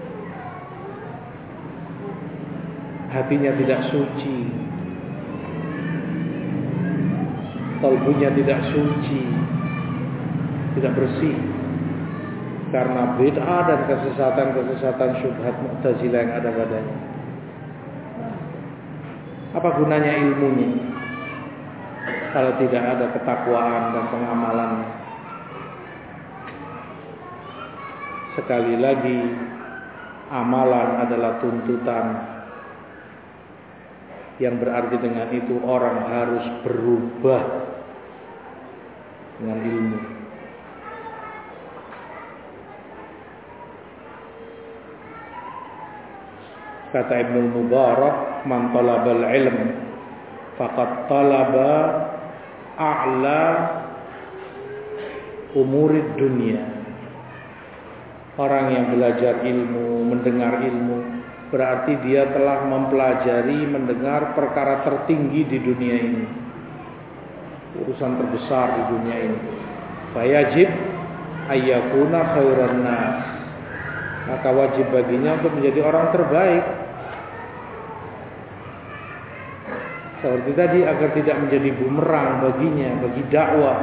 Hatinya tidak suci, kalbunya tidak suci, tidak bersih, karena bid'ah dan kesesatan syubhat Mu'tazilah yang ada padanya. Apa gunanya ilmunya kalau tidak ada ketakwaan dan pengamalannya? Sekali lagi, amalan adalah tuntutan, yang berarti dengan itu orang harus berubah dengan ilmu. Kata Ibnu Mubarak, man talabal ilm faqad talaba a'la umurid dunia. Orang yang belajar ilmu, mendengar ilmu, berarti dia telah mempelajari, mendengar perkara tertinggi di dunia ini, urusan terbesar di dunia ini. Fayajib ayyakuna khairan nas, maka wajib baginya untuk menjadi orang terbaik. Seperti tadi, agar tidak menjadi bumerang baginya, bagi dakwah.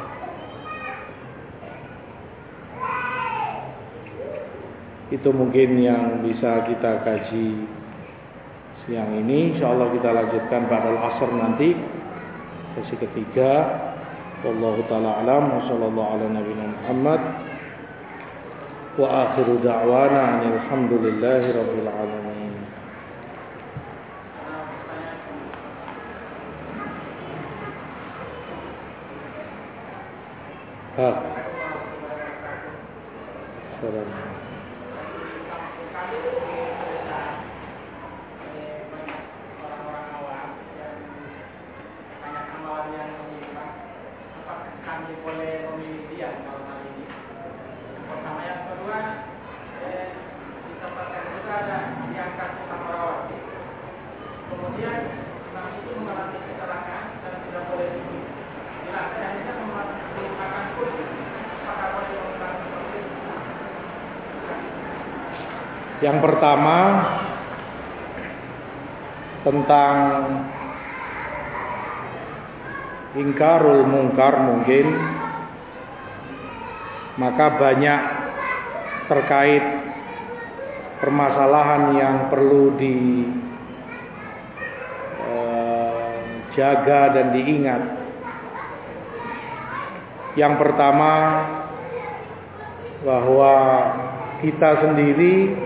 Itu mungkin yang bisa kita kaji siang ini. InsyaAllah kita lanjutkan ba'dal asr nanti, sesi ketiga. Wallahu ta'ala alam, wa sallallahu ala nabiyina Muhammad, wa akhiru da'wana alhamdulillahi rabbil alamin. Assalamualaikum. Boleh memilih dia kalau kali ini. Yang pertama, yang kedua, ditempatkan Yang pertama tentang ingkarul mungkar mungkin, maka banyak terkait permasalahan yang perlu dijaga dan diingat. Yang pertama, bahwa kita sendiri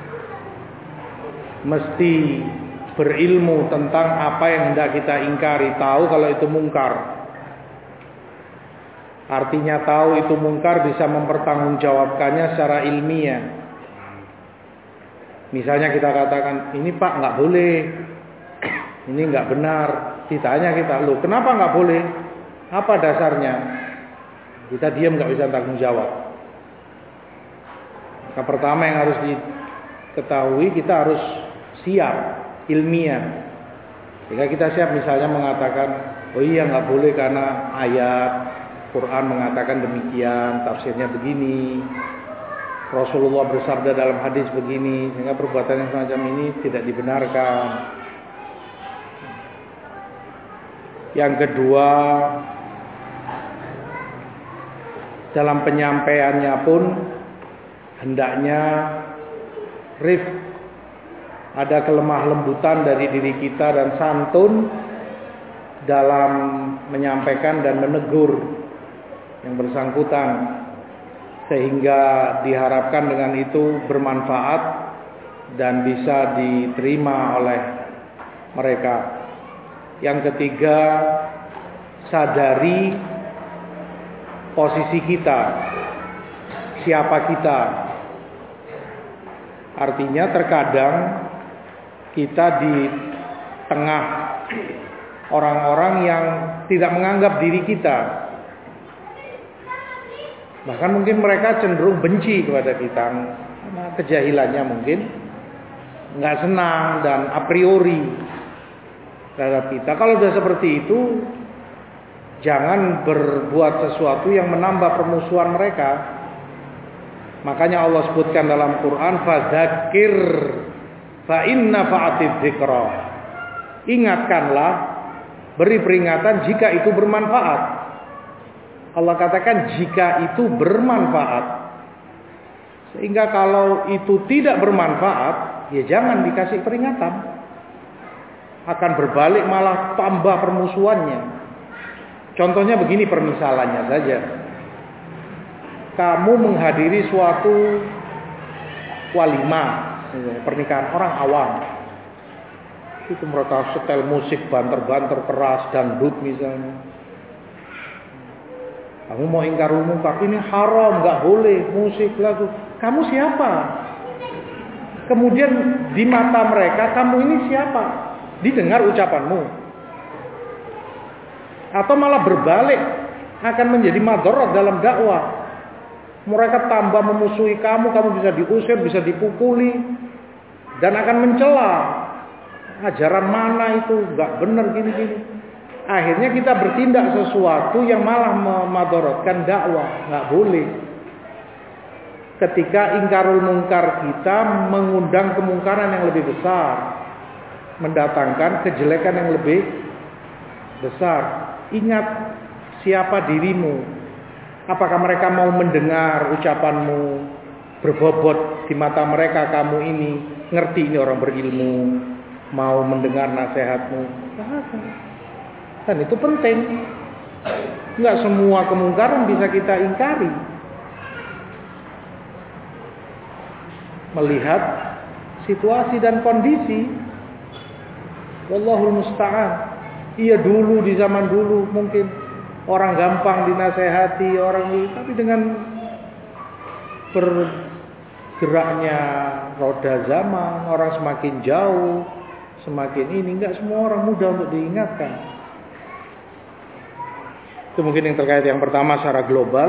mesti berilmu tentang apa yang hendak kita ingkari, tahu kalau itu mungkar. Artinya tahu itu mungkar, bisa mempertanggungjawabkannya secara ilmiah. Misalnya kita katakan, ini Pak nggak boleh, ini nggak benar. Ditanya kita, loh kenapa nggak boleh? Apa dasarnya? Kita diam, nggak bisa tanggung jawab. Yang pertama yang harus diketahui, kita harus siap ilmiah. Jika kita siap misalnya mengatakan, oh iya nggak boleh karena ayat Quran mengatakan demikian, tafsirnya begini, Rasulullah bersabda dalam hadis begini, sehingga perbuatan yang semacam ini tidak dibenarkan. Yang kedua, dalam penyampaiannya pun hendaknya ada kelemah lembutan dari diri kita dan santun dalam menyampaikan dan menegur yang bersangkutan, sehingga diharapkan dengan itu bermanfaat dan bisa diterima oleh mereka. Yang ketiga, sadari posisi kita, siapa kita. Artinya terkadang kita di tengah orang-orang yang tidak menganggap diri kita, bahkan mungkin mereka cenderung benci kepada kita karena kejahilannya, mungkin nggak senang dan a priori terhadap kita. Kalau sudah seperti itu, jangan berbuat sesuatu yang menambah permusuhan mereka. Makanya Allah sebutkan dalam Quran, fadzakir fa inna fa'atid dzikra. Ingatkanlah, beri peringatan jika itu bermanfaat. Allah katakan jika itu bermanfaat. Sehingga kalau itu tidak bermanfaat, ya jangan dikasih peringatan. Akan berbalik malah tambah permusuhannya. Contohnya begini permisalannya saja. Kamu menghadiri suatu walimah, pernikahan orang awam. Itu mereka setel musik banter-banter keras, dangdut misalnya. Kamu mau ingkarul mungkar, ini haram, nggak boleh musik lagu. Kamu siapa? Kemudian di mata mereka kamu ini siapa? Didengar ucapanmu. Atau malah berbalik, akan menjadi madharat dalam dakwah. Mereka tambah memusuhi kamu, kamu bisa diusir, bisa dipukuli, dan akan mencela. Ajaran mana itu, nggak benar gini-gini. Akhirnya kita bertindak sesuatu yang malah memadharatkan dakwah, nggak boleh. Ketika ingkarul mungkar kita mengundang kemungkaran yang lebih besar, mendatangkan kejelekan yang lebih besar. Ingat siapa dirimu. Apakah mereka mau mendengar ucapanmu, berbobot di mata mereka kamu ini ngerti ini orang berilmu, mau mendengar nasihatmu? Dan itu penting. Enggak semua kemungkaran bisa kita ingkari. Melihat situasi dan kondisi. Wallahul musta'an. Iya dulu, di zaman dulu mungkin orang gampang dinasehati, tapi dengan bergeraknya roda zaman, orang semakin jauh, semakin ini, enggak semua orang mudah untuk diingatkan. Itu mungkin yang terkait yang pertama secara global.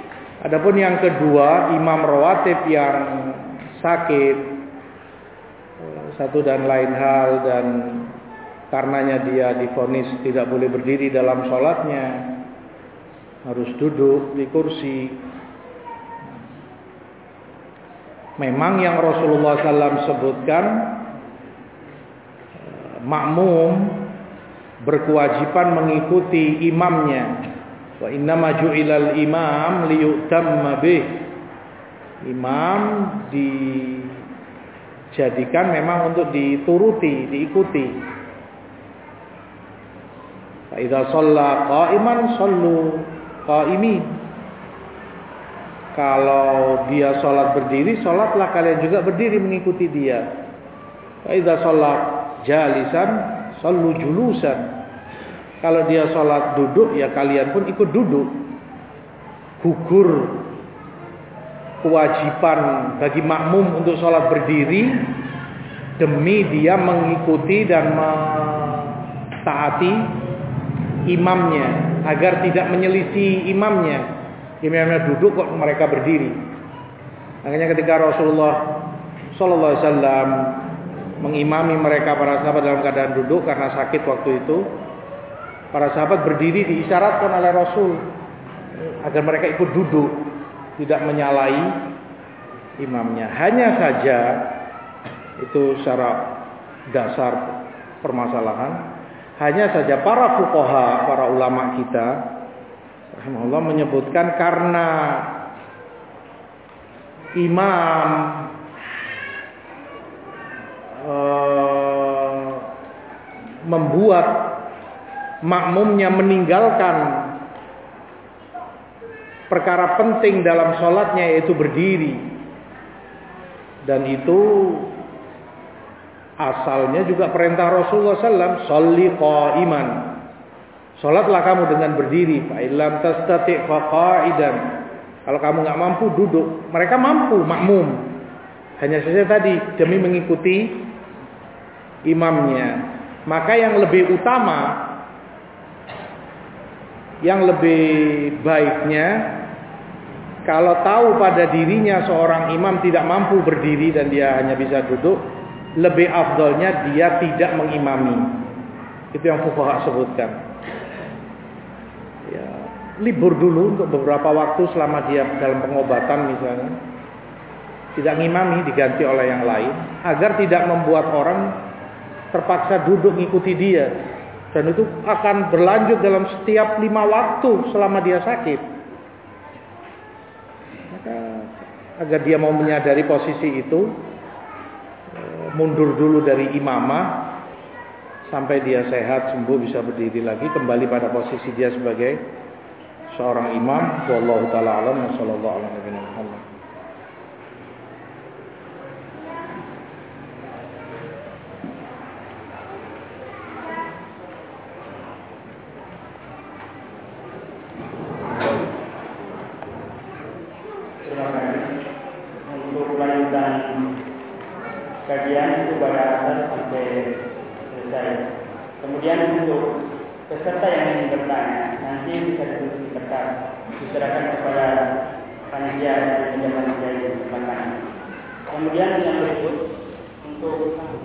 Adapun yang kedua, imam rawatib yang sakit, satu dan lain hal, dan karenanya dia divonis tidak boleh berdiri dalam sholatnya, harus duduk di kursi. Memang yang Rasulullah SAW sebutkan, makmum berkewajiban mengikuti imamnya. Wa innama ju'ilal imam liyutamma bih. Imam dijadikan memang untuk dituruti, diikuti. Fa idza shalla qa'iman shallu qa'imin. Kalau dia sholat berdiri, sholatlah kalian juga berdiri mengikuti dia. Fa idza shalla jalisan shallu julusan. Kalau dia sholat duduk, ya kalian pun ikut duduk. Gugur kewajiban bagi makmum untuk sholat berdiri demi dia mengikuti dan mentaati imamnya, agar tidak menyelisih imamnya. Imamnya duduk kok mereka berdiri. Makanya ketika Rasulullah Sallallahu Alaihi Wasallam mengimami mereka, para sahabat dalam keadaan duduk karena sakit waktu itu, para sahabat berdiri diisyaratkan oleh Rasul agar mereka ikut duduk, tidak menyalahi imamnya. Hanya saja itu secara dasar permasalahan. Hanya saja para fuqaha, para ulama kita rahimahullah menyebutkan karena imam membuat makmumnya meninggalkan perkara penting dalam sholatnya, yaitu berdiri, dan itu asalnya juga perintah Rasulullah SAW, sholli qa'iman, sholatlah kamu dengan berdiri. Fa illam tastati' fa qa'idan. Kalau kamu nggak mampu, duduk. Mereka mampu, makmum. Hanya saja tadi demi mengikuti imamnya. Maka yang lebih utama, yang lebih baiknya, kalau tahu pada dirinya seorang imam tidak mampu berdiri dan dia hanya bisa duduk, lebih afdolnya dia tidak mengimami. Itu yang fuqaha sebutkan. Ya, libur dulu untuk beberapa waktu selama dia dalam pengobatan misalnya, tidak ngimami, diganti oleh yang lain, agar tidak membuat orang terpaksa duduk ngikuti dia. Dan itu akan berlanjut dalam setiap 5 waktu selama dia sakit. Maka agar dia mau menyadari posisi itu, mundur dulu dari imamah sampai dia sehat, sembuh, bisa berdiri lagi, kembali pada posisi dia sebagai seorang imam. Wallahu ta'ala alam wa sallallahu ala nabiyina Muhammad. Kajian itu pada asal sampai selesai. Kemudian untuk peserta yang ingin bertanya, nanti bisa ditulis di kertas, diserahkan kepada panitia di meja panitia di belakang. Kemudian yang berikut untuk